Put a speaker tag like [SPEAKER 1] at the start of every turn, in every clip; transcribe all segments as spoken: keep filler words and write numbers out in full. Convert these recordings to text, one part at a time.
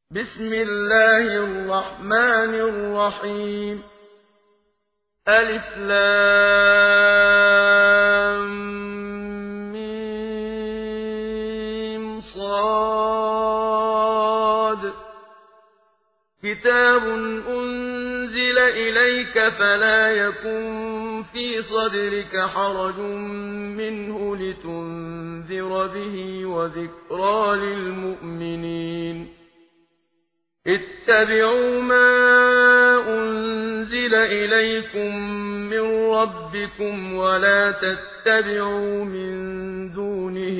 [SPEAKER 1] بسم الله الرحمن الرحيم ألف لام ميم صاد كتاب أنزل إليك فلا يكن في صدرك حرج منه لتنذر به وذكرى للمؤمنين اتبعوا ما أنزل إليكم من ربكم ولا تتبعوا من دونه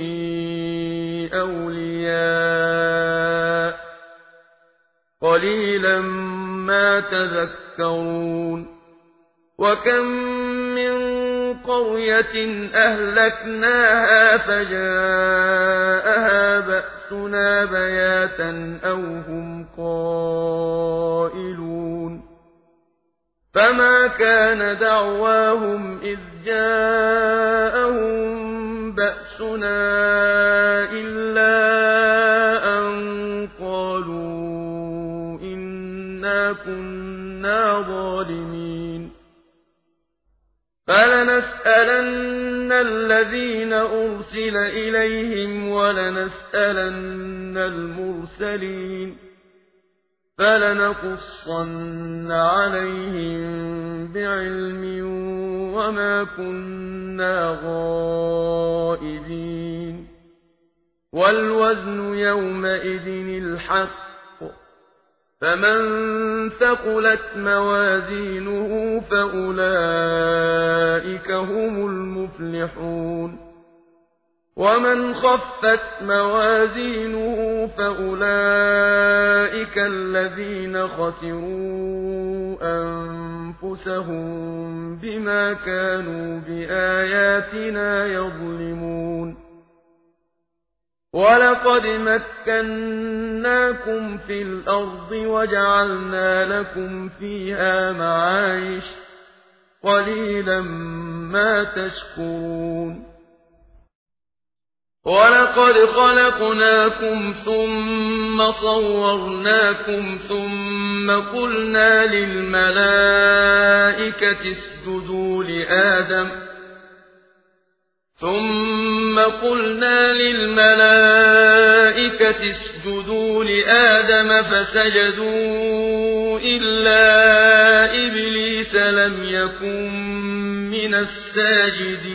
[SPEAKER 1] أولياء قليلا ما تذكرون وكم من قرية أهلكناها فجاءها بأسنا بياتا أو هم قائلون فما كان دعواهم إذ جاءهم بأسنا إلا أن قالوا إنا كنا ظالمين فلنسألن الذين أرسل إليهم ولنسألن المرسلين فلنقصن عليهم بعلم وما كنا غائبين والوزن يومئذ الحق فمن ثقلت موازينه فأولئك هم المفلحون ومن خفت موازينه فأولئك الذين خسروا أنفسهم بما كانوا بآياتنا يظلمون ولقد مكناكم في الأرض وجعلنا لكم فيها معايش قليلا ما تشكرون ولقد خلقناكم ثم صورناكم ثم قلنا للملائكة اسجدوا لآدم ثم قلنا للملائكة اسجدوا لآدم فسجدوا إلا إبليس لم يكن من الساجدين